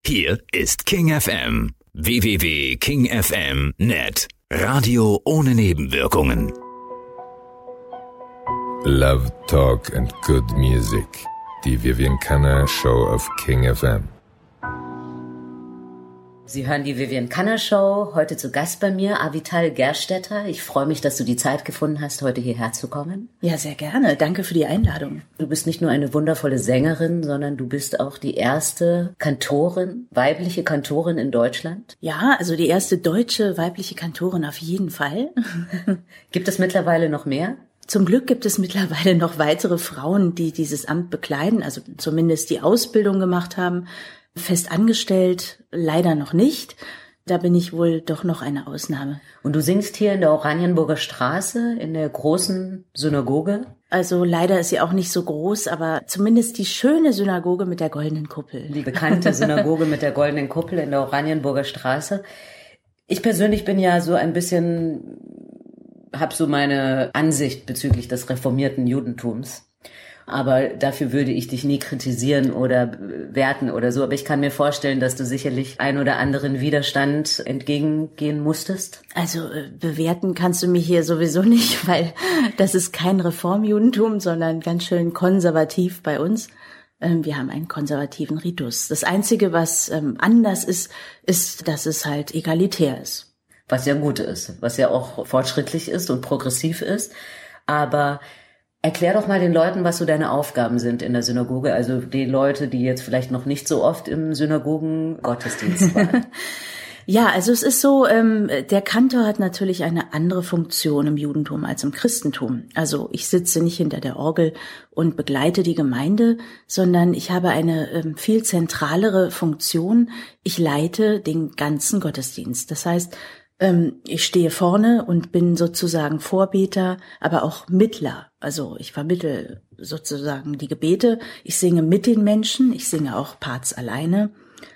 Hier ist King FM. www.kingfm.net. Radio ohne Nebenwirkungen. Love, Talk and Good Music. Die Vivian Canna Show auf King FM. Sie hören die Vivian Canna Show. Heute zu Gast bei mir Avital Gerstetter. Ich freue mich, dass du die Zeit gefunden hast, heute hierher zu kommen. Ja, sehr gerne. Danke für die Einladung. Du bist nicht nur eine wundervolle Sängerin, sondern du bist auch die erste Kantorin, weibliche Kantorin in Deutschland. Ja, also die erste deutsche weibliche Kantorin auf jeden Fall. Gibt es mittlerweile noch mehr? Zum Glück gibt es mittlerweile noch weitere Frauen, die dieses Amt bekleiden, also zumindest die Ausbildung gemacht haben. Fest angestellt leider noch nicht. Da bin ich wohl doch noch eine Ausnahme. Und du singst hier in der Oranienburger Straße, in der großen Synagoge? Also leider ist sie auch nicht so groß, aber zumindest die schöne Synagoge mit der goldenen Kuppel. Die bekannte Synagoge mit der goldenen Kuppel in der Oranienburger Straße. Ich persönlich bin ja so ein bisschen, habe so meine Ansicht bezüglich des reformierten Judentums. Aber dafür würde ich dich nie kritisieren oder werten oder so. Aber ich kann mir vorstellen, dass du sicherlich ein oder anderen Widerstand entgegengehen musstest. Also bewerten kannst du mich hier sowieso nicht, weil das ist kein Reformjudentum, sondern ganz schön konservativ bei uns. Wir haben einen konservativen Ritus. Das Einzige, was anders ist, dass es halt egalitär ist. Was ja gut ist, was ja auch fortschrittlich ist und progressiv ist. Aber erklär doch mal den Leuten, was so deine Aufgaben sind in der Synagoge. Also die Leute, die jetzt vielleicht noch nicht so oft im Synagogen-Gottesdienst waren. Ja, also es ist so, der Kantor hat natürlich eine andere Funktion im Judentum als im Christentum. Also ich sitze nicht hinter der Orgel und begleite die Gemeinde, sondern ich habe eine viel zentralere Funktion. Ich leite den ganzen Gottesdienst. Das heißt, ich stehe vorne und bin sozusagen Vorbeter, aber auch Mittler. Also ich vermittle sozusagen die Gebete. Ich singe mit den Menschen, ich singe auch Parts alleine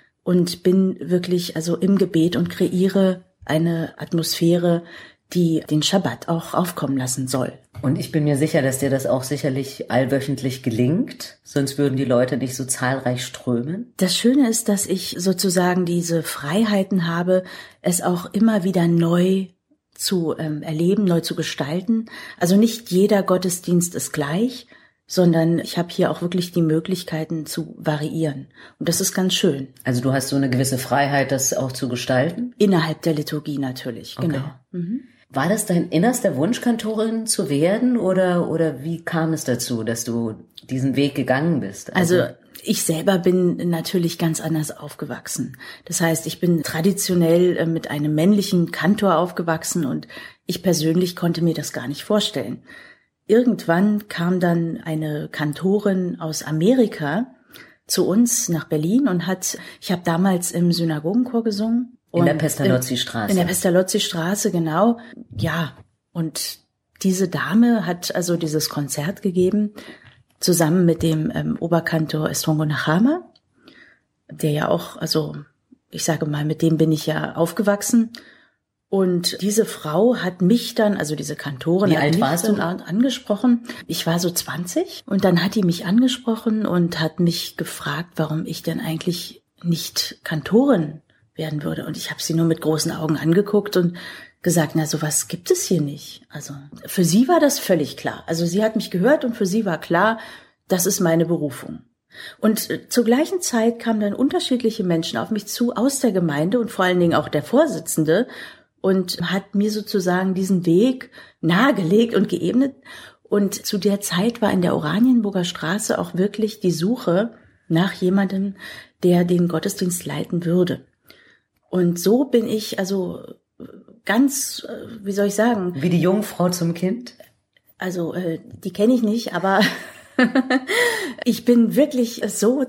und bin wirklich also im Gebet und kreiere eine Atmosphäre, die den Schabbat auch aufkommen lassen soll. Und ich bin mir sicher, dass dir das auch sicherlich allwöchentlich gelingt, sonst würden die Leute nicht so zahlreich strömen. Das Schöne ist, dass ich sozusagen diese Freiheiten habe, es auch immer wieder neu zu erleben, neu zu gestalten. Also nicht jeder Gottesdienst ist gleich, sondern ich habe hier auch wirklich die Möglichkeiten zu variieren. Und das ist ganz schön. Also du hast so eine gewisse Freiheit, das auch zu gestalten? Innerhalb der Liturgie natürlich, okay. Genau. Mhm. War das dein innerster Wunsch, Kantorin zu werden oder wie kam es dazu, dass du diesen Weg gegangen bist? Also ich selber bin natürlich ganz anders aufgewachsen. Das heißt, ich bin traditionell mit einem männlichen Kantor aufgewachsen und ich persönlich konnte mir das gar nicht vorstellen. Irgendwann kam dann eine Kantorin aus Amerika zu uns nach Berlin und ich habe damals im Synagogenchor gesungen. In der Pestalozzi-Straße. In der Pestalozzi-Straße, genau. Ja, und diese Dame hat also dieses Konzert gegeben, zusammen mit dem Oberkantor Estrongo Nachama, der ja auch, also ich sage mal, mit dem bin ich ja aufgewachsen. Und diese Frau hat mich dann, also diese Kantorin, wie alt warst du? Angesprochen. Ich war so 20 und dann hat die mich angesprochen und hat mich gefragt, warum ich denn eigentlich nicht Kantorin werden würde. Und ich habe sie nur mit großen Augen angeguckt und gesagt, na, sowas gibt es hier nicht. Also für sie war das völlig klar. Also sie hat mich gehört und für sie war klar, das ist meine Berufung. Und zur gleichen Zeit kamen dann unterschiedliche Menschen auf mich zu aus der Gemeinde und vor allen Dingen auch der Vorsitzende und hat mir sozusagen diesen Weg nahegelegt und geebnet. Und zu der Zeit war in der Oranienburger Straße auch wirklich die Suche nach jemandem, der den Gottesdienst leiten würde. Und so bin ich also ganz, wie soll ich sagen? Wie die Jungfrau zum Kind? Also die kenne ich nicht, aber ich bin wirklich so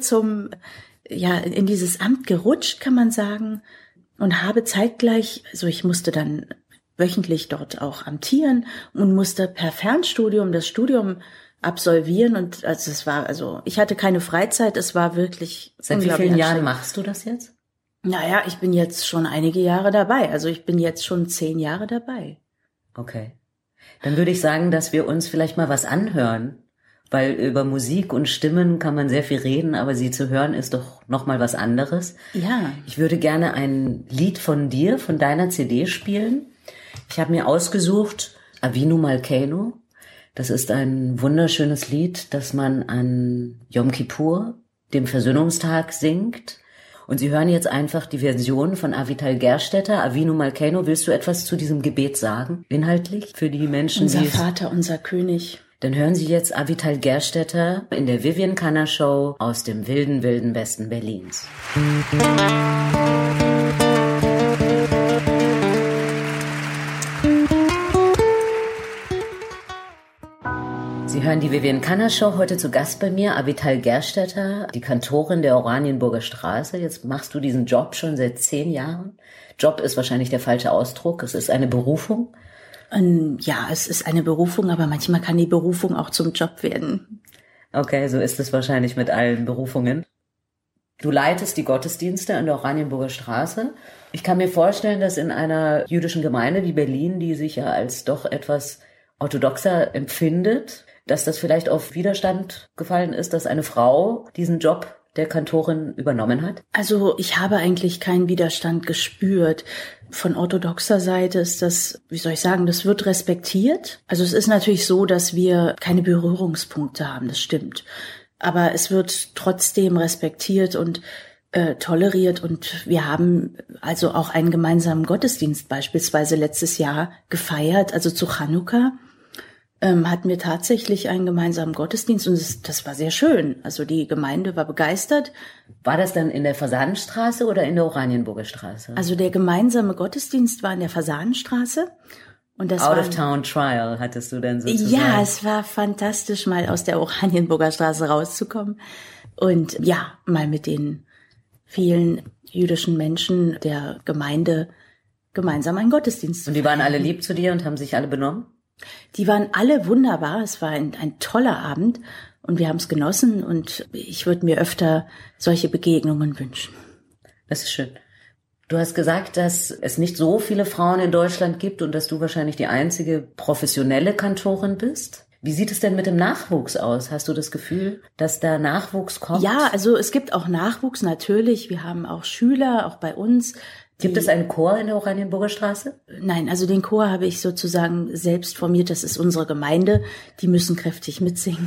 in dieses Amt gerutscht, kann man sagen, und habe zeitgleich, also ich musste dann wöchentlich dort auch amtieren und musste per Fernstudium das Studium absolvieren und ich hatte keine Freizeit, es war wirklich. Seit wie vielen Jahren machst du das jetzt? Naja, ich bin jetzt schon einige Jahre dabei. Also ich bin jetzt schon 10 Jahre dabei. Okay. Dann würde ich sagen, dass wir uns vielleicht mal was anhören weil über Musik und Stimmen kann man sehr viel reden, aber sie zu hören ist doch nochmal was anderes. Ja. Ich würde gerne ein Lied von dir, von deiner CD spielen. Ich habe mir ausgesucht Avinu Malkeinu. Das ist ein wunderschönes Lied, das man an Yom Kippur, dem Versöhnungstag, singt. Und Sie hören jetzt einfach die Version von Avital Gerstetter, Avinu Malkeinu. Willst du etwas zu diesem Gebet sagen, inhaltlich, für die Menschen, unser die Vater, unser König. Dann hören Sie jetzt Avital Gerstetter in der Vivian Kanner Show aus dem wilden, wilden Westen Berlins. Sie hören die Vivian Kanner Show, heute zu Gast bei mir, Avital Gerstetter, die Kantorin der Oranienburger Straße. Jetzt machst du diesen Job schon seit 10 Jahren. Job ist wahrscheinlich der falsche Ausdruck, es ist eine Berufung. Ja, es ist eine Berufung, aber manchmal kann die Berufung auch zum Job werden. Okay, so ist es wahrscheinlich mit allen Berufungen. Du leitest die Gottesdienste an der Oranienburger Straße. Ich kann mir vorstellen, dass in einer jüdischen Gemeinde wie Berlin, die sich ja als doch etwas orthodoxer empfindet, dass das vielleicht auf Widerstand gefallen ist, dass eine Frau diesen Job der Kantorin übernommen hat? Also ich habe eigentlich keinen Widerstand gespürt. Von orthodoxer Seite ist das, wie soll ich sagen, das wird respektiert. Also es ist natürlich so, dass wir keine Berührungspunkte haben, das stimmt. Aber es wird trotzdem respektiert und toleriert und wir haben also auch einen gemeinsamen Gottesdienst beispielsweise letztes Jahr gefeiert, also zu Chanukka. Hatten wir tatsächlich einen gemeinsamen Gottesdienst und das war sehr schön. Also die Gemeinde war begeistert. War das dann in der Fasanenstraße oder in der Oranienburger Straße? Also der gemeinsame Gottesdienst war in der Fasanenstraße. Und das Out-of-Town-Trial hattest du dann sozusagen? Ja, es war fantastisch, mal aus der Oranienburger Straße rauszukommen und ja, mal mit den vielen jüdischen Menschen der Gemeinde gemeinsam einen Gottesdienst zu feiern. Und die waren alle lieb zu dir und haben sich alle benommen? Die waren alle wunderbar. Es war ein toller Abend und wir haben es genossen und ich würde mir öfter solche Begegnungen wünschen. Das ist schön. Du hast gesagt, dass es nicht so viele Frauen in Deutschland gibt und dass du wahrscheinlich die einzige professionelle Kantorin bist. Wie sieht es denn mit dem Nachwuchs aus? Hast du das Gefühl, dass da Nachwuchs kommt? Ja, also es gibt auch Nachwuchs natürlich. Wir haben auch Schüler, auch bei uns. Gibt es einen Chor in der Oranienburger Straße? Nein, also den Chor habe ich sozusagen selbst formiert. Das ist unsere Gemeinde. Die müssen kräftig mitsingen.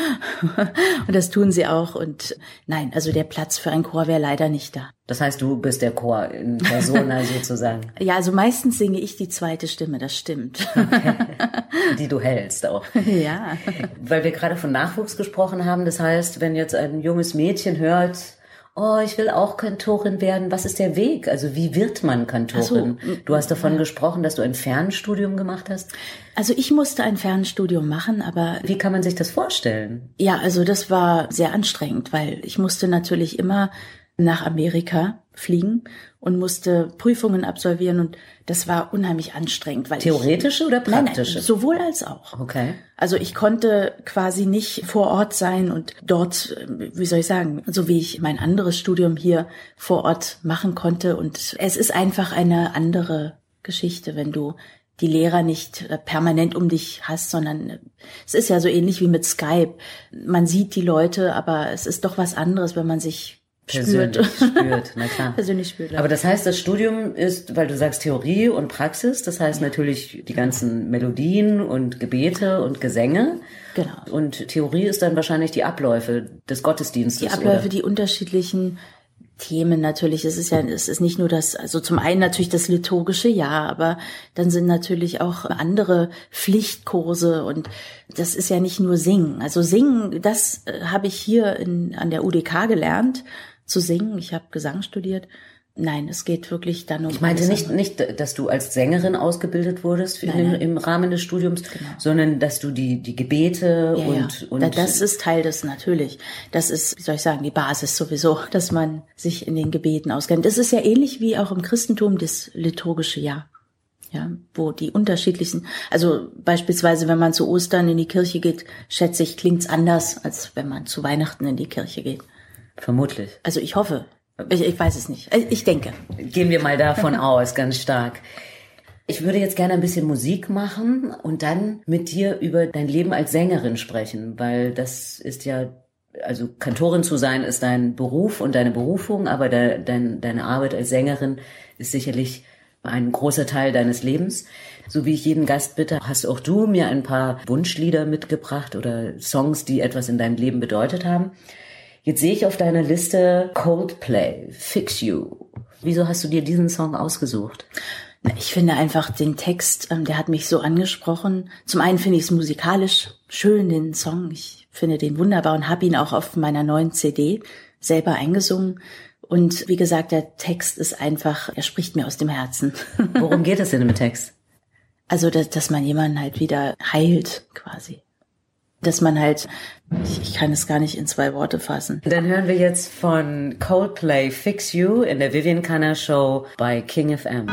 Und das tun sie auch. Und nein, also der Platz für einen Chor wäre leider nicht da. Das heißt, du bist der Chor in Persona sozusagen? Ja, also meistens singe ich die zweite Stimme, das stimmt. Okay. Die du hältst auch. Ja. Weil wir gerade von Nachwuchs gesprochen haben, das heißt, wenn jetzt ein junges Mädchen hört, oh, ich will auch Kantorin werden. Was ist der Weg? Also wie wird man Kantorin? So, du hast davon gesprochen, dass du ein Fernstudium gemacht hast. Also ich musste ein Fernstudium machen, aber... Wie kann man sich das vorstellen? Ja, also das war sehr anstrengend, weil ich musste natürlich immer nach Amerika fliegen und musste Prüfungen absolvieren und das war unheimlich anstrengend. Weil Theoretische oder praktische? Nein, sowohl als auch. Okay. Also ich konnte quasi nicht vor Ort sein und dort, wie soll ich sagen, so wie ich mein anderes Studium hier vor Ort machen konnte. Und es ist einfach eine andere Geschichte, wenn du die Lehrer nicht permanent um dich hast, sondern es ist ja so ähnlich wie mit Skype. Man sieht die Leute, aber es ist doch was anderes, wenn man sich persönlich spürt, na klar. Persönlich spürt. Aber das heißt, das Studium ist, weil du sagst Theorie und Praxis, das heißt natürlich die ganzen Melodien und Gebete und Gesänge. Genau. Und Theorie ist dann wahrscheinlich die Abläufe des Gottesdienstes. Die Abläufe, oder? Die unterschiedlichen Themen natürlich. Es ist nicht nur das, also zum einen natürlich das liturgische Jahr, aber dann sind natürlich auch andere Pflichtkurse und das ist ja nicht nur Singen. Also Singen, das habe ich hier an der UDK gelernt, zu singen. Ich habe Gesang studiert. Nein, es geht wirklich dann um... Ich meinte nicht, dass du als Sängerin ausgebildet wurdest im Rahmen des Studiums, genau, sondern dass du die Gebete und... Das ist Teil des natürlich. Das ist, wie soll ich sagen, die Basis sowieso, dass man sich in den Gebeten auskennt. Das ist ja ähnlich wie auch im Christentum das liturgische Jahr. Ja, wo die unterschiedlichen, also beispielsweise, wenn man zu Ostern in die Kirche geht, schätze ich, klingt's anders, als wenn man zu Weihnachten in die Kirche geht. Vermutlich. Also ich hoffe. Ich weiß es nicht. Ich denke. Gehen wir mal davon aus, ganz stark. Ich würde jetzt gerne ein bisschen Musik machen und dann mit dir über dein Leben als Sängerin sprechen, weil das ist ja, also Kantorin zu sein ist dein Beruf und deine Berufung, aber deine Arbeit als Sängerin ist sicherlich ein großer Teil deines Lebens. So wie ich jeden Gast bitte, hast auch du mir ein paar Wunschlieder mitgebracht oder Songs, die etwas in deinem Leben bedeutet haben. Jetzt sehe ich auf deiner Liste Coldplay, Fix You. Wieso hast du dir diesen Song ausgesucht? Ich finde einfach den Text, der hat mich so angesprochen. Zum einen finde ich es musikalisch schön, den Song. Ich finde den wunderbar und habe ihn auch auf meiner neuen CD selber eingesungen. Und wie gesagt, der Text ist einfach, er spricht mir aus dem Herzen. Worum geht es denn im Text? Also, dass man jemanden halt wieder heilt, quasi. Dass man halt, ich kann es gar nicht in 2 Worte fassen. Dann hören wir jetzt von Coldplay Fix You in der Vivian Canner Show bei King FM.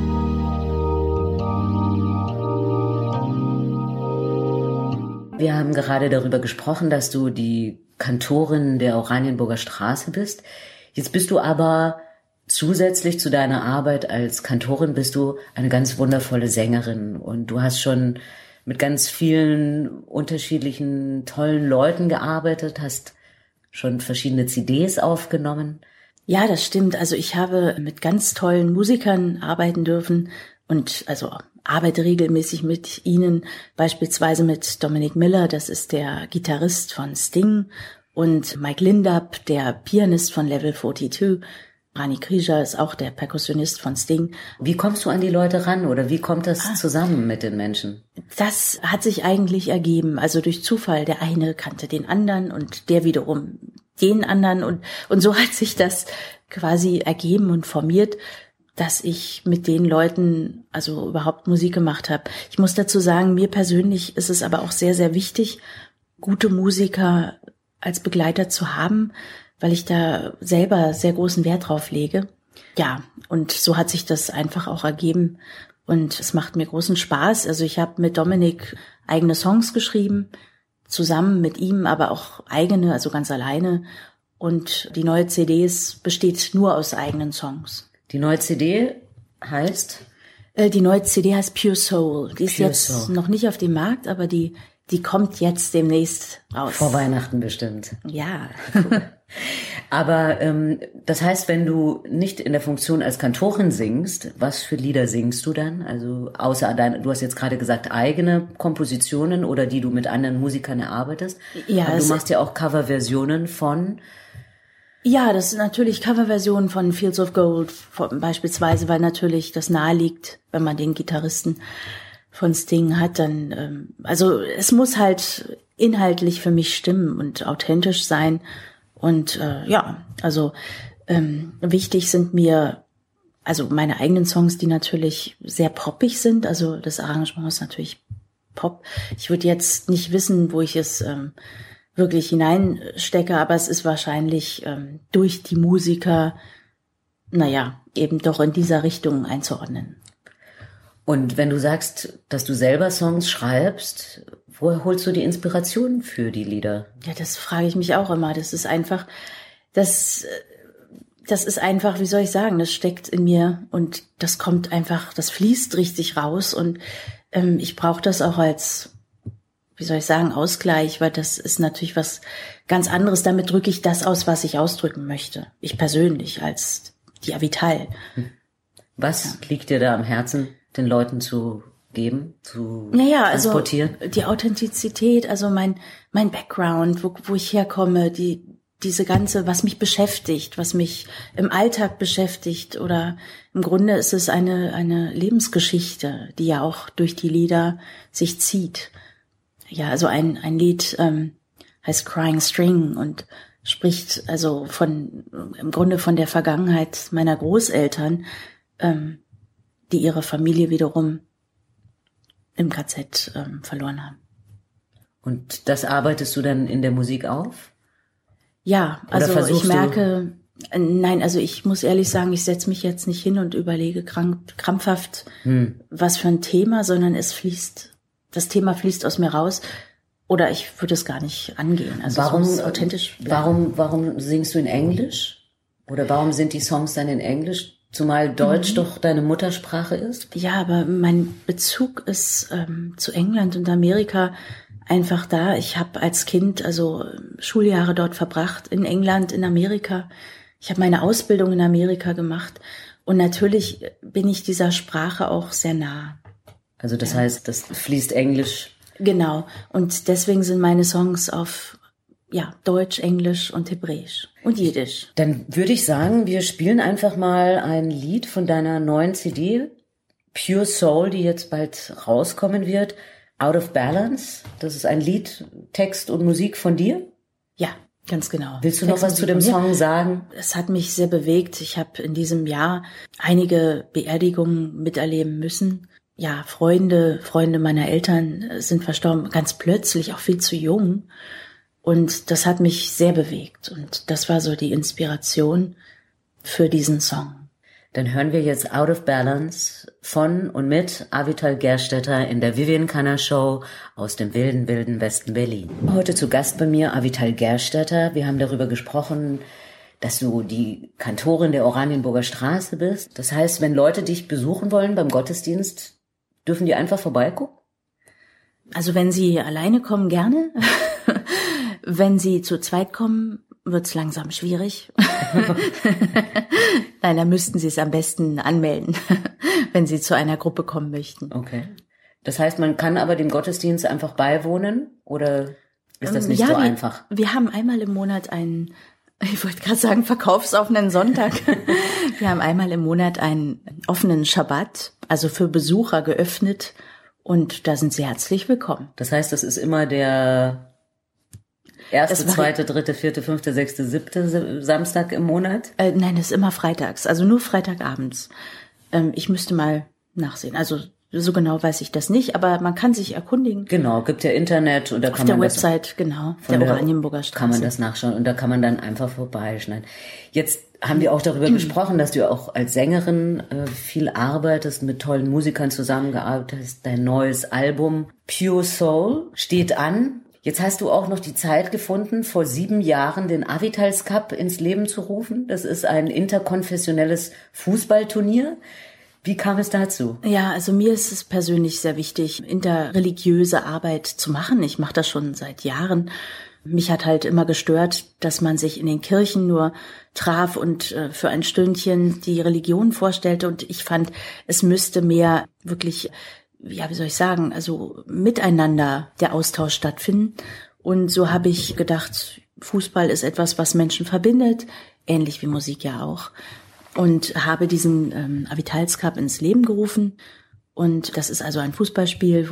Wir haben gerade darüber gesprochen, dass du die Kantorin der Oranienburger Straße bist. Jetzt bist du aber zusätzlich zu deiner Arbeit als Kantorin bist du eine ganz wundervolle Sängerin und du hast schon mit ganz vielen unterschiedlichen tollen Leuten gearbeitet, hast schon verschiedene CDs aufgenommen. Ja, das stimmt. Also ich habe mit ganz tollen Musikern arbeiten dürfen und also arbeite regelmäßig mit ihnen, beispielsweise mit Dominic Miller, das ist der Gitarrist von Sting, und Mike Lindab, der Pianist von Level 42. Rani Krieger ist auch der Perkussionist von Sting. Wie kommst du an die Leute ran oder wie kommt das zusammen mit den Menschen? Das hat sich eigentlich ergeben, also durch Zufall. Der eine kannte den anderen und der wiederum den anderen und so hat sich das quasi ergeben und formiert, dass ich mit den Leuten also überhaupt Musik gemacht habe. Ich muss dazu sagen, mir persönlich ist es aber auch sehr, sehr wichtig, gute Musiker als Begleiter zu haben, weil ich da selber sehr großen Wert drauf lege. Ja, und so hat sich das einfach auch ergeben und es macht mir großen Spaß. Also ich habe mit Dominik eigene Songs geschrieben, zusammen mit ihm, aber auch eigene, also ganz alleine. Und die neue CD besteht nur aus eigenen Songs. Die neue CD heißt? Die neue CD heißt Pure Soul. Die ist Pure jetzt Soul. noch nicht auf dem Markt, aber die kommt jetzt demnächst raus. Vor Weihnachten bestimmt. Ja. Cool. Aber das heißt, wenn du nicht in der Funktion als Kantorin singst, was für Lieder singst du dann? Also außer du hast jetzt gerade gesagt, eigene Kompositionen oder die du mit anderen Musikern erarbeitest. Ja, aber du machst ja auch Coverversionen von... Ja, das sind natürlich Coverversionen von Fields of Gold beispielsweise, weil natürlich das naheliegt, wenn man den Gitarristen von Sting hat, dann, also es muss halt inhaltlich für mich stimmen und authentisch sein und ja, also wichtig sind mir also meine eigenen Songs, die natürlich sehr poppig sind, also das Arrangement ist natürlich Pop. Ich würde jetzt nicht wissen, wo ich es wirklich hineinstecke, aber es ist wahrscheinlich durch die Musiker, naja, eben doch in dieser Richtung einzuordnen. Und wenn du sagst, dass du selber Songs schreibst, woher holst du die Inspiration für die Lieder? Ja, das frage ich mich auch immer. Das ist einfach, das ist einfach, wie soll ich sagen, das steckt in mir und das kommt einfach, das fließt richtig raus und ich brauche das auch als, wie soll ich sagen, Ausgleich, weil das ist natürlich was ganz anderes. Damit drücke ich das aus, was ich ausdrücken möchte. Ich persönlich als die Avital. Was liegt dir da am Herzen, den Leuten zu geben, zu transportieren? Also die Authentizität, also mein Background, wo ich herkomme, diese ganze, was mich beschäftigt, was mich im Alltag beschäftigt oder im Grunde ist es eine Lebensgeschichte, die ja auch durch die Lieder sich zieht. Ja, also ein Lied heißt Crying String und spricht also im Grunde von der Vergangenheit meiner Großeltern, die ihre Familie wiederum im KZ verloren haben. Und das arbeitest du dann in der Musik auf? Ja, also ich merke, nein, also ich muss ehrlich sagen, ich setze mich jetzt nicht hin und überlege krampfhaft, was für ein Thema, sondern das Thema fließt aus mir raus oder ich würde es gar nicht angehen. Also warum es muss authentisch bleiben. Warum singst du in Englisch? Oder warum sind die Songs dann in Englisch? Zumal Deutsch doch deine Muttersprache ist? Ja, aber mein Bezug ist zu England und Amerika einfach da. Ich habe als Kind also Schuljahre dort verbracht, in England, in Amerika. Ich habe meine Ausbildung in Amerika gemacht. Und natürlich bin ich dieser Sprache auch sehr nah. Also das heißt, das fließt Englisch. Genau. Und deswegen sind meine Songs auf Deutsch, Englisch und Hebräisch und Jiddisch. Dann würde ich sagen, wir spielen einfach mal ein Lied von deiner neuen CD, Pure Soul, die jetzt bald rauskommen wird. Out of Balance. Das ist ein Lied, Text und Musik von dir? Ja, ganz genau. Willst du noch was zu dem Song sagen? Es hat mich sehr bewegt. Ich habe in diesem Jahr einige Beerdigungen miterleben müssen. Ja, Freunde meiner Eltern sind verstorben, ganz plötzlich, auch viel zu jung. Und das hat mich sehr bewegt. Und das war so die Inspiration für diesen Song. Dann hören wir jetzt Out of Balance von und mit Avital Gerstetter in der Vivian Kanner Show aus dem wilden, wilden Westen Berlin. Heute zu Gast bei mir Avital Gerstetter. Wir haben darüber gesprochen, dass du die Kantorin der Oranienburger Straße bist. Das heißt, wenn Leute dich besuchen wollen beim Gottesdienst, dürfen die einfach vorbeigucken? Also wenn sie alleine kommen, gerne. Wenn sie zu zweit kommen, wird's langsam schwierig. Nein, dann müssten sie es am besten anmelden, wenn sie zu einer Gruppe kommen möchten. Okay. Das heißt, man kann aber dem Gottesdienst einfach beiwohnen oder ist das nicht so einfach? Wir haben einmal im Monat ich wollte gerade sagen, verkaufsoffenen Sonntag. Wir haben einmal im Monat einen offenen Schabbat, also für Besucher geöffnet und da sind sie herzlich willkommen. Das heißt, das ist immer der 1., 2., 3., 4., 5., 6., 7. Samstag im Monat? Nein, das ist immer freitags, also nur Freitagabends. Ich müsste mal nachsehen, also so genau weiß ich das nicht, aber man kann sich erkundigen. Genau, gibt ja Internet und da kann man auf der Website, genau, der Oranienburger Straße. Kann man das nachschauen und da kann man dann einfach vorbeischneiden. Jetzt haben wir auch darüber gesprochen, dass du auch als Sängerin viel arbeitest, mit tollen Musikern zusammengearbeitet hast. Dein neues Album Pure Soul steht an. Jetzt hast du auch noch die Zeit gefunden, vor 7 Jahren den Avitals Cup ins Leben zu rufen. Das ist ein interkonfessionelles Fußballturnier. Wie kam es dazu? Ja, also mir ist es persönlich sehr wichtig, interreligiöse Arbeit zu machen. Ich mache das schon seit Jahren. Mich hat halt immer gestört, dass man sich in den Kirchen nur traf und für ein Stündchen die Religion vorstellte. Und ich fand, es müsste mehr wirklich, wie soll ich sagen, also miteinander der Austausch stattfinden. Und so habe ich gedacht, Fußball ist etwas, was Menschen verbindet, ähnlich wie Musik ja auch. Und habe diesen Avitals Cup ins Leben gerufen. Und das ist also ein Fußballspiel,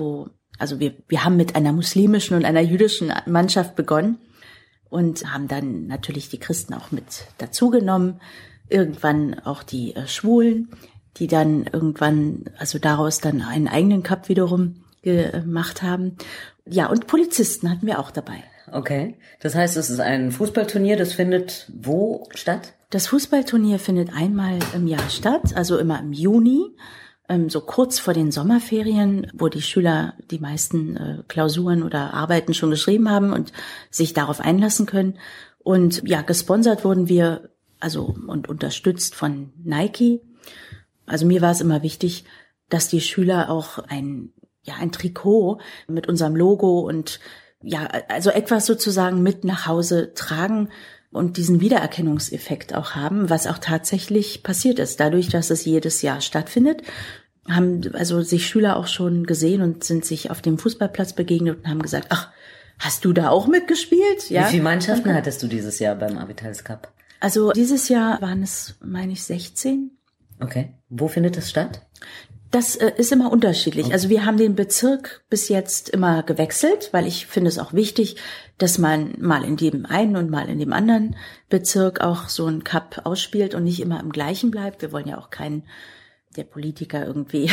wir haben mit einer muslimischen und einer jüdischen Mannschaft begonnen und haben dann natürlich die Christen auch mit dazugenommen. Irgendwann auch die Schwulen, die dann irgendwann, also daraus dann einen eigenen Cup wiederum gemacht haben. Ja, und Polizisten hatten wir auch dabei. Okay, das heißt, es ist ein Fußballturnier, das findet wo statt? Das Fußballturnier findet einmal im Jahr statt, also immer im Juni, so kurz vor den Sommerferien, wo die Schüler die meisten Klausuren oder Arbeiten schon geschrieben haben und sich darauf einlassen können. Und ja, gesponsert wurden wir, also und unterstützt von Nike. Also mir war es immer wichtig, dass die Schüler auch ein Trikot mit unserem Logo und also etwas sozusagen mit nach Hause tragen und diesen Wiedererkennungseffekt auch haben, was auch tatsächlich passiert ist. Dadurch, dass es jedes Jahr stattfindet, haben also sich Schüler auch schon gesehen und sind sich auf dem Fußballplatz begegnet und haben gesagt, ach, hast du da auch mitgespielt? Ja. Wie viele Mannschaften hattest du dieses Jahr beim Avitals Cup? Also dieses Jahr waren es, meine ich, 16. Okay. Wo findet das statt? Das ist immer unterschiedlich. Also wir haben den Bezirk bis jetzt immer gewechselt, weil ich finde es auch wichtig, dass man mal in dem einen und mal in dem anderen Bezirk auch so einen Cup ausspielt und nicht immer im gleichen bleibt. Wir wollen ja auch keinen der Politiker irgendwie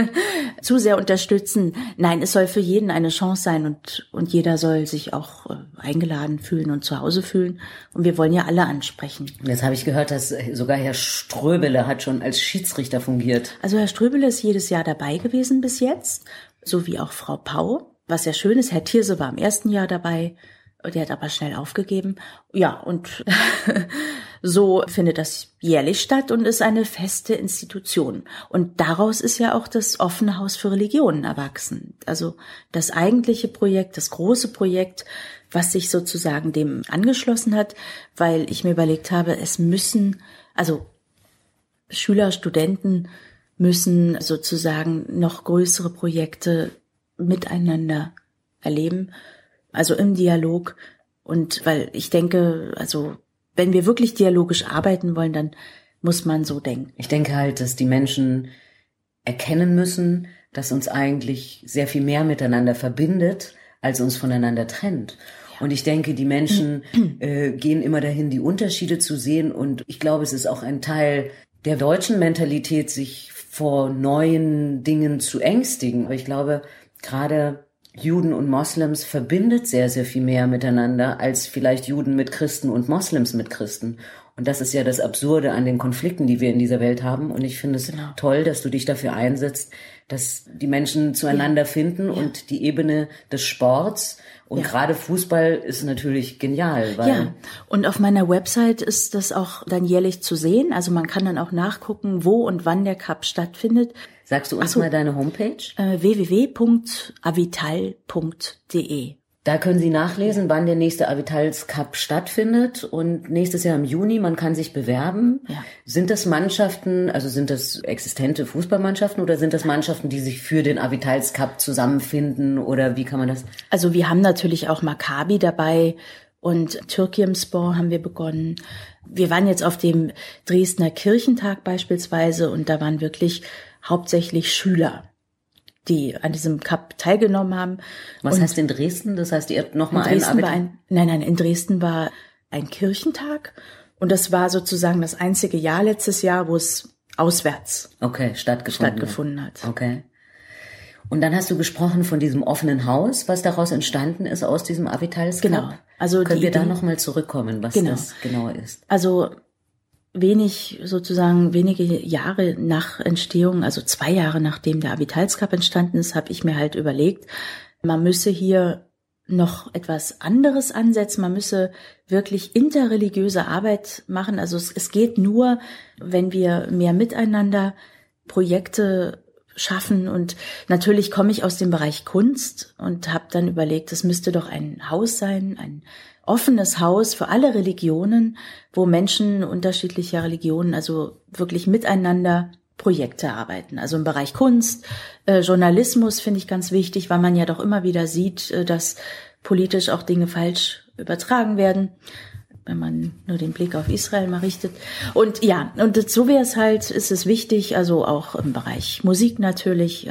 zu sehr unterstützen. Nein, es soll für jeden eine Chance sein und jeder soll sich auch eingeladen fühlen und zu Hause fühlen. Und wir wollen ja alle ansprechen. Jetzt habe ich gehört, dass sogar Herr Ströbele hat schon als Schiedsrichter fungiert. Also Herr Ströbele ist jedes Jahr dabei gewesen bis jetzt, so wie auch Frau Pau. Was ja schön ist, Herr Thierse war im ersten Jahr dabei. Der hat aber schnell aufgegeben. Ja, und So findet das jährlich statt und ist eine feste Institution. Und daraus ist ja auch das offene Haus für Religionen erwachsen. Also das eigentliche Projekt, das große Projekt, was sich sozusagen dem angeschlossen hat, weil ich mir überlegt habe, es müssen, also Schüler, Studenten müssen sozusagen noch größere Projekte miteinander erleben, also im Dialog. Und weil ich denke, also wenn wir wirklich dialogisch arbeiten wollen, dann muss man so denken. Ich denke halt, dass die Menschen erkennen müssen, dass uns eigentlich sehr viel mehr miteinander verbindet, als uns voneinander trennt. Ja. Und ich denke, die Menschen gehen immer dahin, die Unterschiede zu sehen. Und ich glaube, es ist auch ein Teil der deutschen Mentalität, sich vor neuen Dingen zu ängstigen. Aber ich glaube, gerade Juden und Moslems verbindet sehr, sehr viel mehr miteinander als vielleicht Juden mit Christen und Moslems mit Christen. Und das ist ja das Absurde an den Konflikten, die wir in dieser Welt haben. Und ich finde es toll, dass du dich dafür einsetzt, dass die Menschen zueinander finden und die Ebene des Sports. Und gerade Fußball ist natürlich genial. Weil und auf meiner Website ist das auch dann jährlich zu sehen. Also man kann dann auch nachgucken, wo und wann der Cup stattfindet. Sagst du uns mal deine Homepage? www.avital.de. Da können Sie nachlesen, wann der nächste Avitals Cup stattfindet. Und nächstes Jahr im Juni, man kann sich bewerben. Ja. Sind das Mannschaften, also sind das existente Fußballmannschaften oder sind das Mannschaften, die sich für den Avitals Cup zusammenfinden? Oder wie kann man das? Also wir haben natürlich auch Maccabi dabei und Türkimspor haben wir begonnen. Wir waren jetzt auf dem Dresdner Kirchentag beispielsweise und da waren wirklich hauptsächlich Schüler, die an diesem Cup teilgenommen haben. Was heißt in Dresden? Das heißt, ihr habt nochmal Nein, in Dresden war ein Kirchentag und das war sozusagen das einzige Jahr letztes Jahr, wo es auswärts stattgefunden hat. Okay. Und dann hast du gesprochen von diesem offenen Haus, was daraus entstanden ist aus diesem Avitals Cup. Genau. Also können wir da nochmal zurückkommen, was das genau ist? Also wenige Jahre nach Entstehung, also 2 Jahre nachdem der Avitals Cup entstanden ist, habe ich mir halt überlegt, man müsse hier noch etwas anderes ansetzen, man müsse wirklich interreligiöse Arbeit machen. Also es geht nur, wenn wir mehr miteinander Projekte schaffen. Und natürlich komme ich aus dem Bereich Kunst und habe dann überlegt, es müsste doch ein Haus sein, ein offenes Haus für alle Religionen, wo Menschen unterschiedlicher Religionen also wirklich miteinander Projekte arbeiten. Also im Bereich Kunst, Journalismus finde ich ganz wichtig, weil man ja doch immer wieder sieht, dass politisch auch Dinge falsch übertragen werden, wenn man nur den Blick auf Israel mal richtet. Und ja, und so wäre es halt, ist es wichtig, also auch im Bereich Musik natürlich.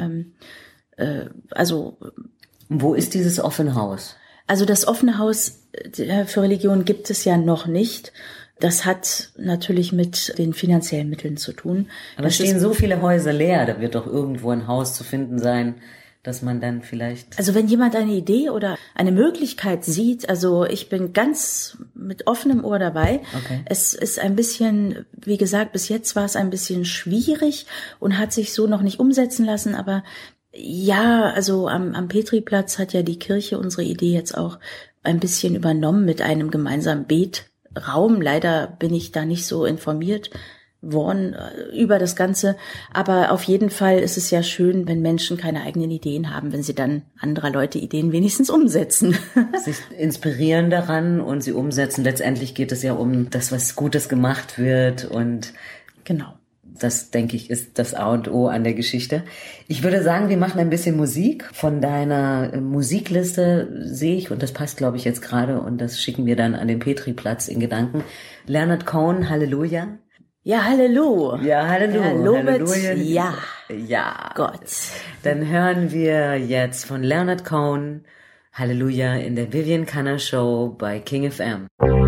Wo ist dieses offene Haus? Also das offene Haus für Religion gibt es ja noch nicht. Das hat natürlich mit den finanziellen Mitteln zu tun. Aber es stehen so viele Häuser leer, da wird doch irgendwo ein Haus zu finden sein, dass man dann vielleicht... Also wenn jemand eine Idee oder eine Möglichkeit sieht, also ich bin ganz mit offenem Ohr dabei. Okay. Es ist ein bisschen, wie gesagt, bis jetzt war es ein bisschen schwierig und hat sich so noch nicht umsetzen lassen, aber ja, also am Petriplatz hat ja die Kirche unsere Idee jetzt auch ein bisschen übernommen mit einem gemeinsamen Betraum. Leider bin ich da nicht so informiert worden über das Ganze. Aber auf jeden Fall ist es ja schön, wenn Menschen keine eigenen Ideen haben, wenn sie dann anderer Leute Ideen wenigstens umsetzen. Sich inspirieren daran und sie umsetzen. Letztendlich geht es ja um das, was Gutes gemacht wird und genau. Das, denke ich, ist das A und O an der Geschichte. Ich würde sagen, wir machen ein bisschen Musik. Von deiner Musikliste sehe ich, und das passt, glaube ich, jetzt gerade, und das schicken wir dann an den Petriplatz in Gedanken. Leonard Cohen, Halleluja. Ja, Halleluja. Ja, Halleluja. Halleluja. Ja. Ja. Gott. Dann hören wir jetzt von Leonard Cohen Halleluja in der Vivian Canna Show bei King FM.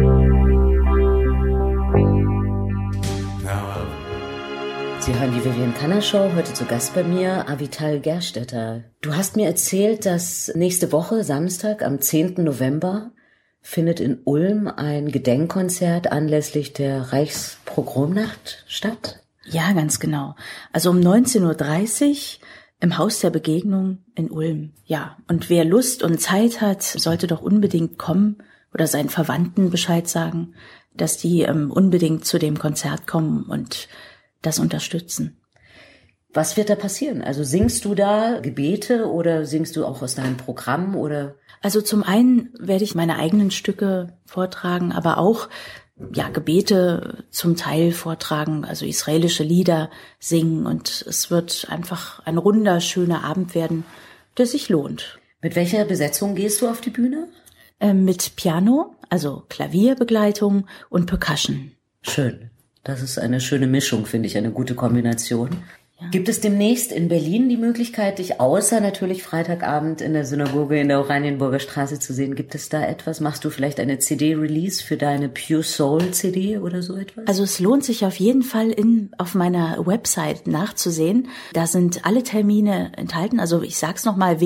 Sie hören die Vivian Canna Show, heute zu Gast bei mir, Avital Gerstetter. Du hast mir erzählt, dass nächste Woche, Samstag, am 10. November, findet in Ulm ein Gedenkkonzert anlässlich der Reichspogromnacht statt? Ja, ganz genau. Also um 19.30 Uhr im Haus der Begegnung in Ulm. Ja, und wer Lust und Zeit hat, sollte doch unbedingt kommen oder seinen Verwandten Bescheid sagen, dass die unbedingt zu dem Konzert kommen und das unterstützen. Was wird da passieren? Also singst du da Gebete oder singst du auch aus deinem Programm oder? Also zum einen werde ich meine eigenen Stücke vortragen, aber auch Gebete zum Teil vortragen, also israelische Lieder singen, und es wird einfach ein runder, schöner Abend werden, der sich lohnt. Mit welcher Besetzung gehst du auf die Bühne? Mit Piano, also Klavierbegleitung und Percussion. Schön. Das ist eine schöne Mischung, finde ich, eine gute Kombination. Ja. Gibt es demnächst in Berlin die Möglichkeit, dich außer natürlich Freitagabend in der Synagoge in der Oranienburger Straße zu sehen? Gibt es da etwas? Machst du vielleicht eine CD-Release für deine Pure Soul CD oder so etwas? Also es lohnt sich auf jeden Fall auf meiner Website nachzusehen. Da sind alle Termine enthalten. Also ich sag's nochmal,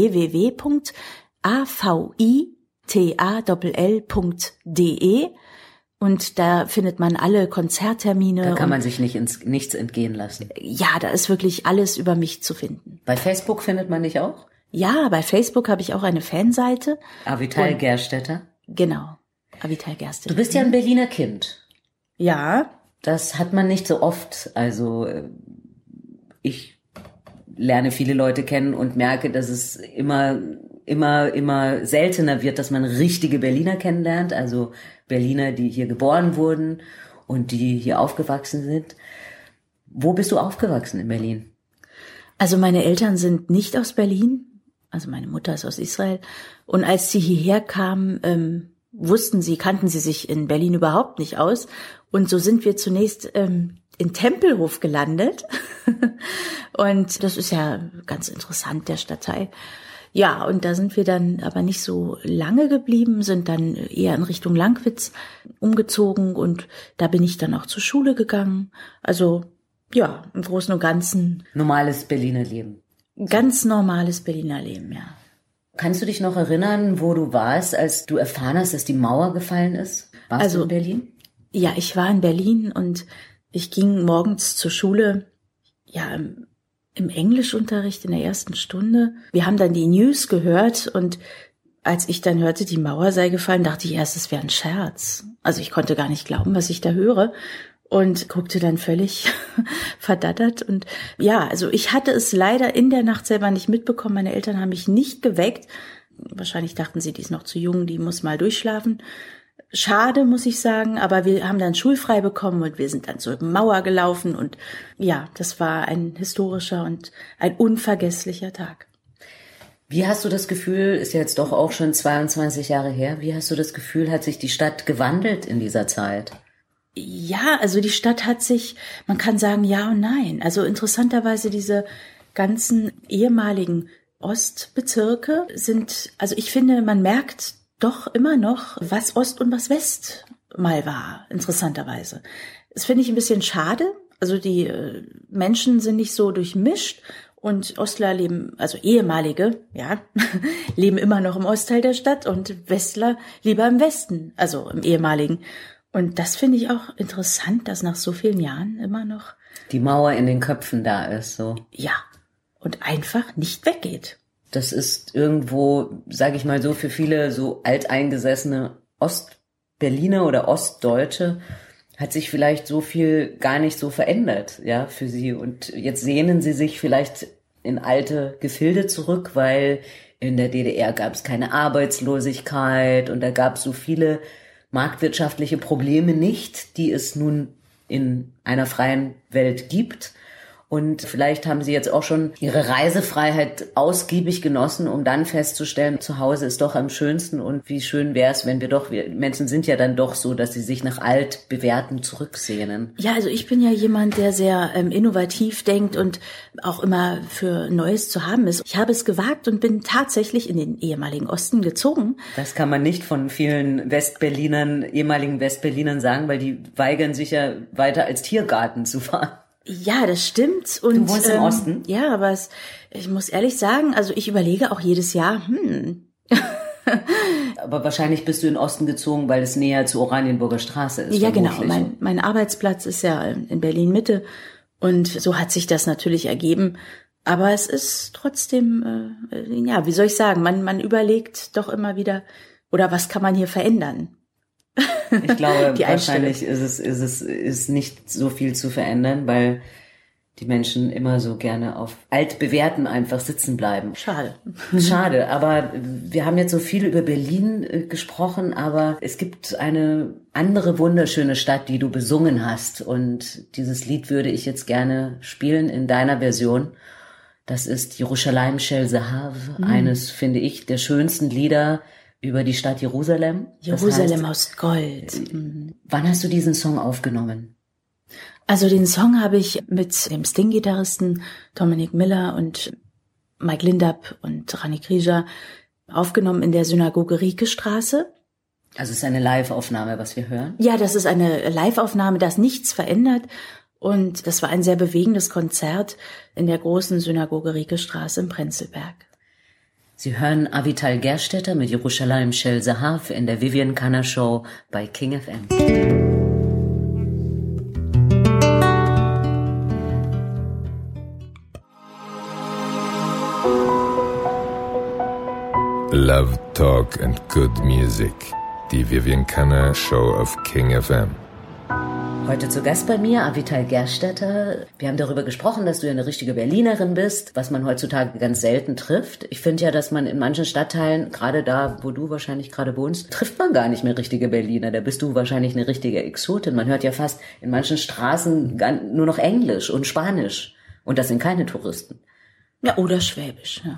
www.avitall.de. Und da findet man alle Konzerttermine. Da kann man sich nichts entgehen lassen. Ja, da ist wirklich alles über mich zu finden. Bei Facebook findet man dich auch? Ja, bei Facebook habe ich auch eine Fanseite. Avital Gerstetter? Genau, Avital Gerstetter. Du bist ja ein Berliner Kind. Ja. Das hat man nicht so oft. Also ich lerne viele Leute kennen und merke, dass es immer seltener wird, dass man richtige Berliner kennenlernt, also Berliner, die hier geboren wurden und die hier aufgewachsen sind. Wo bist du aufgewachsen in Berlin? Also meine Eltern sind nicht aus Berlin, also meine Mutter ist aus Israel, und als sie hierher kamen, kannten sie sich in Berlin überhaupt nicht aus, und so sind wir zunächst in Tempelhof gelandet und das ist ja ganz interessant, der Stadtteil. Ja, und da sind wir dann aber nicht so lange geblieben, sind dann eher in Richtung Langwitz umgezogen, und da bin ich dann auch zur Schule gegangen. Also ja, im Großen und Ganzen. Normales Berliner Leben. Ganz normales Berliner Leben, ja. Kannst du dich noch erinnern, wo du warst, als du erfahren hast, dass die Mauer gefallen ist? Warst du in Berlin? Ja, ich war in Berlin und ich ging morgens zur Schule, im Englischunterricht in der ersten Stunde. Wir haben dann die News gehört, und als ich dann hörte, die Mauer sei gefallen, dachte ich erst, es wäre ein Scherz. Also ich konnte gar nicht glauben, was ich da höre, und guckte dann völlig verdattert. Und ja, also ich hatte es leider in der Nacht selber nicht mitbekommen. Meine Eltern haben mich nicht geweckt. Wahrscheinlich dachten sie, die ist noch zu jung, die muss mal durchschlafen. Schade, muss ich sagen, aber wir haben dann schulfrei bekommen und wir sind dann zur Mauer gelaufen, und ja, das war ein historischer und ein unvergesslicher Tag. Wie hast du das Gefühl, ist ja jetzt doch auch schon 22 Jahre her, wie hast du das Gefühl, hat sich die Stadt gewandelt in dieser Zeit? Ja, also die Stadt hat sich, man kann sagen ja und nein. Also interessanterweise diese ganzen ehemaligen Ostbezirke sind, also ich finde, man merkt doch immer noch, was Ost und was West mal war, interessanterweise. Das finde ich ein bisschen schade. Also die Menschen sind nicht so durchmischt, und Ostler leben, also ehemalige, leben immer noch im Ostteil der Stadt, und Westler lieber im Westen, also im ehemaligen. Und das finde ich auch interessant, dass nach so vielen Jahren immer noch die Mauer in den Köpfen da ist, so. Ja, und einfach nicht weggeht. Das ist irgendwo, sage ich mal so, für viele so alteingesessene Ostberliner oder Ostdeutsche hat sich vielleicht so viel gar nicht so verändert, ja, für sie. Und jetzt sehnen sie sich vielleicht in alte Gefilde zurück, weil in der DDR gab es keine Arbeitslosigkeit und da gab es so viele marktwirtschaftliche Probleme nicht, die es nun in einer freien Welt gibt. Und vielleicht haben sie jetzt auch schon ihre Reisefreiheit ausgiebig genossen, um dann festzustellen, zu Hause ist doch am schönsten, und wie schön wäre es, wenn wir Menschen sind ja dann doch so, dass sie sich nach Altbewährtem zurücksehnen. Ja, also ich bin ja jemand, der sehr innovativ denkt und auch immer für Neues zu haben ist. Ich habe es gewagt und bin tatsächlich in den ehemaligen Osten gezogen. Das kann man nicht von vielen ehemaligen Westberlinern sagen, weil die weigern sich ja weiter als Tiergarten zu fahren. Ja, das stimmt. Und, du wohnst im Osten? Ja, aber ich muss ehrlich sagen, also ich überlege auch jedes Jahr, Aber wahrscheinlich bist du in den Osten gezogen, weil es näher zur Oranienburger Straße ist. Ja, genau. Mein Arbeitsplatz ist ja in Berlin-Mitte, und so hat sich das natürlich ergeben. Aber es ist trotzdem, wie soll ich sagen, man überlegt doch immer wieder, Oder was kann man hier verändern? Ich glaube, wahrscheinlich ist nicht so viel zu verändern, weil die Menschen immer so gerne auf Altbewährtem einfach sitzen bleiben. Schade, aber wir haben jetzt so viel über Berlin gesprochen, aber es gibt eine andere wunderschöne Stadt, die du besungen hast. Und dieses Lied würde ich jetzt gerne spielen in deiner Version. Das ist Yerushalayim Shel Zahav, eines, finde ich, der schönsten Lieder über die Stadt Jerusalem. Jerusalem aus Gold. Wann hast du diesen Song aufgenommen? Also den Song habe ich mit dem Sting-Gitarristen Dominic Miller und Mike Lindab und Rani Krija aufgenommen in der Synagoge Riekestraße. Also es ist eine Live-Aufnahme, was wir hören? Ja, das ist eine Live-Aufnahme, das nichts verändert. Und das war ein sehr bewegendes Konzert in der großen Synagoge Riekestraße in Prenzlberg. Sie hören Avital Gerstetter mit Yerushalayim Shel Zahav in der Vivian Kanner Show bei King FM. Love, Talk and Good Music. Die Vivian Kanner Show auf King FM. Heute zu Gast bei mir Avital Gerstetter. Wir haben darüber gesprochen, dass du ja eine richtige Berlinerin bist, was man heutzutage ganz selten trifft. Ich finde ja, dass man in manchen Stadtteilen, gerade da, wo du wahrscheinlich gerade wohnst, trifft man gar nicht mehr richtige Berliner. Da bist du wahrscheinlich eine richtige Exotin. Man hört ja fast in manchen Straßen nur noch Englisch und Spanisch. Und das sind keine Touristen. Ja, oder Schwäbisch, ja.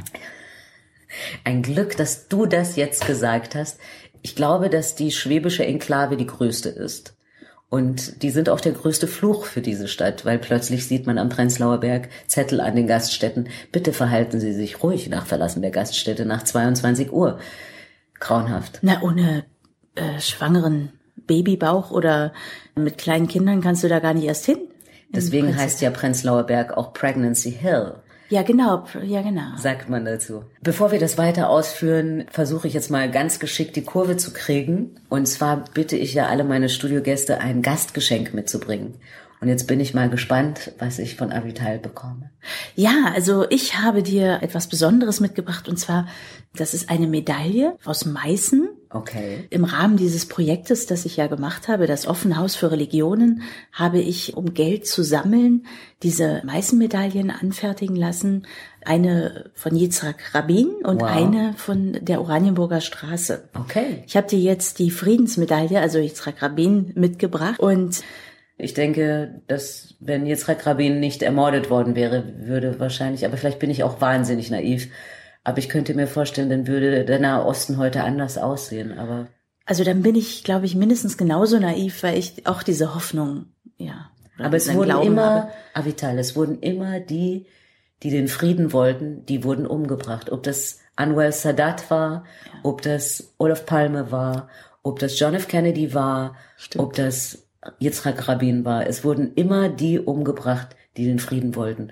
Ein Glück, dass du das jetzt gesagt hast. Ich glaube, dass die schwäbische Enklave die größte ist. Und die sind auch der größte Fluch für diese Stadt, weil plötzlich sieht man am Prenzlauer Berg Zettel an den Gaststätten. Bitte verhalten Sie sich ruhig nach Verlassen der Gaststätte nach 22 Uhr. Grauenhaft. Na, ohne schwangeren Babybauch oder mit kleinen Kindern kannst du da gar nicht erst hin. Deswegen heißt ja Prenzlauer Berg auch Pregnancy Hill. Ja, genau. Sagt man dazu. Bevor wir das weiter ausführen, versuche ich jetzt mal ganz geschickt die Kurve zu kriegen. Und zwar bitte ich ja alle meine Studiogäste, ein Gastgeschenk mitzubringen. Und jetzt bin ich mal gespannt, was ich von Avital bekomme. Ja, also ich habe dir etwas Besonderes mitgebracht. Und zwar, das ist eine Medaille aus Meißen. Okay. Im Rahmen dieses Projektes, das ich ja gemacht habe, das Offene Haus für Religionen, habe ich, um Geld zu sammeln, diese Meißen-Medaillen anfertigen lassen. Eine von Yitzhak Rabin und eine von der Oranienburger Straße. Okay. Ich habe dir jetzt die Friedensmedaille, also Yitzhak Rabin, mitgebracht. Und ich denke, dass wenn Yitzhak Rabin nicht ermordet worden wäre, würde wahrscheinlich, aber vielleicht bin ich auch wahnsinnig naiv, aber ich könnte mir vorstellen, dann würde der Nahe Osten heute anders aussehen, aber. Also dann bin ich, glaube ich, mindestens genauso naiv, weil ich auch diese Hoffnung, ja. Aber es wurden immer, Avital, es wurden immer die den Frieden wollten, die wurden umgebracht. Ob das Anwar Sadat war, ob das Olof Palme war, ob das John F. Kennedy war, ob das Yitzhak Rabin war. Es wurden immer die umgebracht, die den Frieden wollten.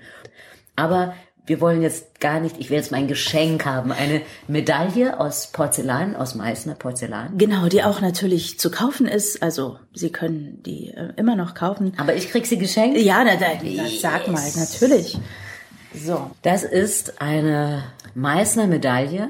Aber wir wollen jetzt gar nicht, ich will jetzt mein Geschenk haben, eine Medaille aus Porzellan, aus Meißner Porzellan. Genau, die auch natürlich zu kaufen ist, also Sie können die immer noch kaufen. Aber ich krieg sie geschenkt? Ja, sag mal, natürlich. So, das ist eine Meißner Medaille.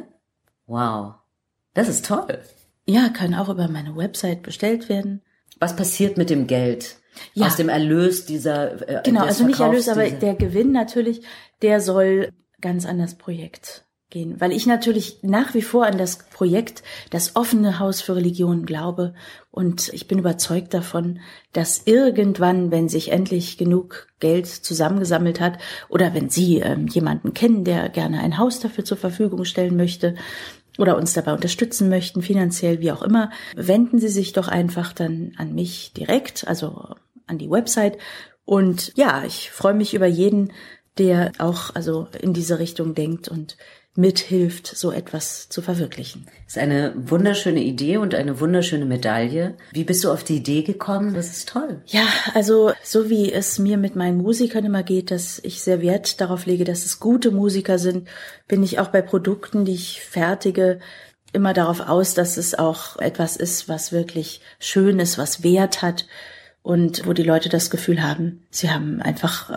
Wow, das ist toll. Ja, kann auch über meine Website bestellt werden. Was passiert mit dem Geld? Ja. Aus dem Erlös dieser genau, also nicht Erlös, aber der Gewinn natürlich, der soll ganz an das Projekt gehen. Weil ich natürlich nach wie vor an das Projekt, das Offene Haus für Religionen glaube. Und ich bin überzeugt davon, dass irgendwann, wenn sich endlich genug Geld zusammengesammelt hat oder wenn Sie jemanden kennen, der gerne ein Haus dafür zur Verfügung stellen möchte, oder uns dabei unterstützen möchten, finanziell, wie auch immer, wenden Sie sich doch einfach dann an mich direkt, also an die Website. Und ja, ich freue mich über jeden, der auch also in diese Richtung denkt und mithilft, so etwas zu verwirklichen. Das ist eine wunderschöne Idee und eine wunderschöne Medaille. Wie bist du auf die Idee gekommen? Das ist toll. Ja, also so wie es mir mit meinen Musikern immer geht, dass ich sehr Wert darauf lege, dass es gute Musiker sind, bin ich auch bei Produkten, die ich fertige, immer darauf aus, dass es auch etwas ist, was wirklich schön ist, was Wert hat und wo die Leute das Gefühl haben, sie haben einfach auch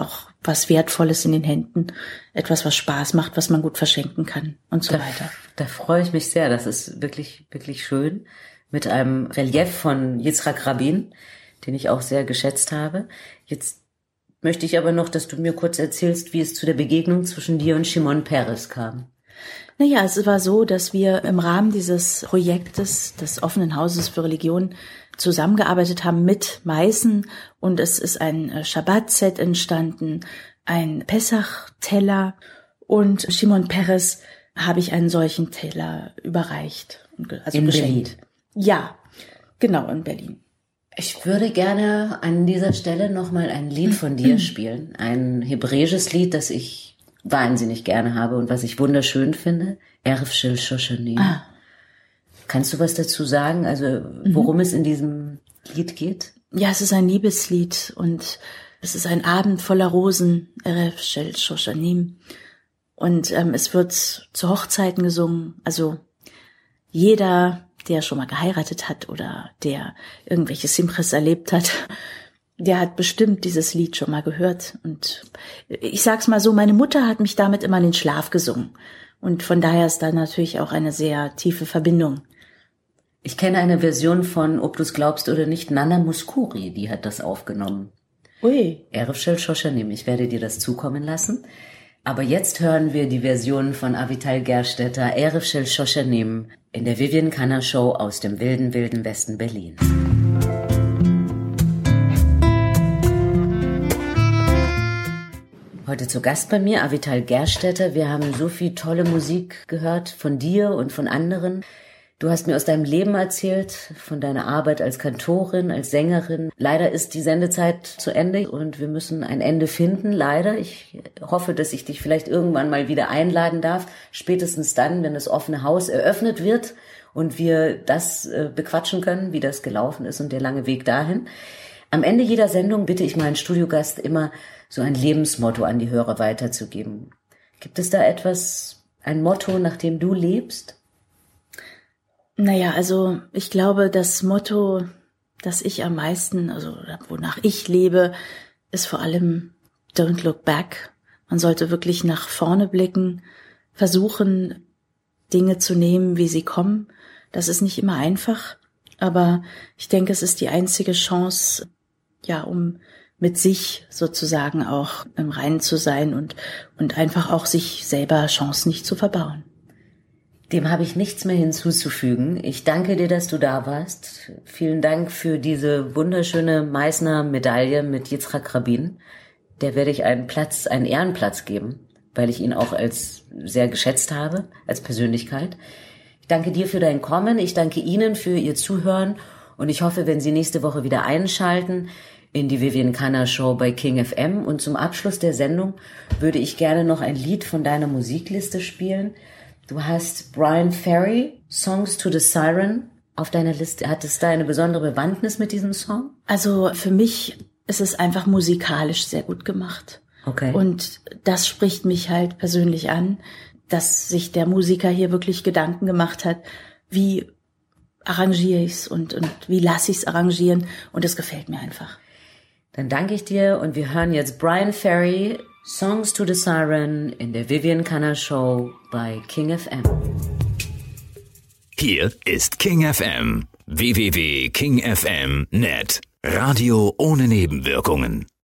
was Wertvolles in den Händen, etwas, was Spaß macht, was man gut verschenken kann und so weiter. Da freue ich mich sehr. Das ist wirklich, wirklich schön. Mit einem Relief von Yitzhak Rabin, den ich auch sehr geschätzt habe. Jetzt möchte ich aber noch, dass du mir kurz erzählst, wie es zu der Begegnung zwischen dir und Shimon Peres kam. Naja, es war so, dass wir im Rahmen dieses Projektes des offenen Hauses für Religion zusammengearbeitet haben mit Meißen und es ist ein Shabbat-Set entstanden, ein Pessach-Teller und Shimon Peres habe ich einen solchen Teller überreicht. Also in geschenkt. Berlin? Ja, genau, in Berlin. Ich würde gerne an dieser Stelle nochmal ein Lied von dir spielen. Ein hebräisches Lied, das ich wahnsinnig gerne habe und was ich wunderschön finde. Erev Shel Shoshanim. Kannst du was dazu sagen, also worum es in diesem Lied geht? Ja, es ist ein Liebeslied und es ist ein Abend voller Rosen, Erev Shel Shoshanim. Und es wird zu Hochzeiten gesungen. Also jeder, der schon mal geheiratet hat oder der irgendwelche Simchas erlebt hat, der hat bestimmt dieses Lied schon mal gehört. Und ich sag's mal so, meine Mutter hat mich damit immer in den Schlaf gesungen. Und von daher ist da natürlich auch eine sehr tiefe Verbindung. Ich kenne eine Version von, ob du es glaubst oder nicht, Nana Mouskouri, die hat das aufgenommen. Ui. Erev Shel Shoshanim, ich werde dir das zukommen lassen. Aber jetzt hören wir die Version von Avital Gerstetter, Erev Shel Shoshanim, in der Vivian Kanner Show aus dem wilden, wilden Westen Berlin. Heute zu Gast bei mir Avital Gerstetter. Wir haben so viel tolle Musik gehört von dir und von anderen. Du hast mir aus deinem Leben erzählt, von deiner Arbeit als Kantorin, als Sängerin. Leider ist die Sendezeit zu Ende und wir müssen ein Ende finden, leider. Ich hoffe, dass ich dich vielleicht irgendwann mal wieder einladen darf, spätestens dann, wenn das offene Haus eröffnet wird und wir das bequatschen können, wie das gelaufen ist und der lange Weg dahin. Am Ende jeder Sendung bitte ich meinen Studiogast immer, so ein Lebensmotto an die Hörer weiterzugeben. Gibt es da etwas, ein Motto, nach dem du lebst? Naja, also ich glaube, das Motto, das ich am meisten, also wonach ich lebe, ist vor allem Don't look back. Man sollte wirklich nach vorne blicken, versuchen, Dinge zu nehmen, wie sie kommen. Das ist nicht immer einfach, aber ich denke, es ist die einzige Chance, ja, um mit sich sozusagen auch im Reinen zu sein und einfach auch sich selber Chancen nicht zu verbauen. Dem habe ich nichts mehr hinzuzufügen. Ich danke dir, dass du da warst. Vielen Dank für diese wunderschöne Meißner Medaille mit Yitzhak Rabin. Der werde ich einen Ehrenplatz geben, weil ich ihn auch als sehr geschätzt habe, als Persönlichkeit. Ich danke dir für dein Kommen. Ich danke Ihnen für Ihr Zuhören. Und ich hoffe, wenn Sie nächste Woche wieder einschalten in die Vivian Kanner Show bei King FM. Und zum Abschluss der Sendung würde ich gerne noch ein Lied von deiner Musikliste spielen. Du hast Brian Ferry, Songs to the Siren, auf deiner Liste. Hat es da eine besondere Bewandtnis mit diesem Song? Also für mich ist es einfach musikalisch sehr gut gemacht. Okay. Und das spricht mich halt persönlich an, dass sich der Musiker hier wirklich Gedanken gemacht hat, wie arrangiere ich es und wie lasse ich es arrangieren. Und es gefällt mir einfach. Dann danke ich dir und wir hören jetzt Brian Ferry, Songs to the Siren in der Vivian Kanner Show bei King FM. Hier ist King FM. www.kingfm.net. Radio ohne Nebenwirkungen.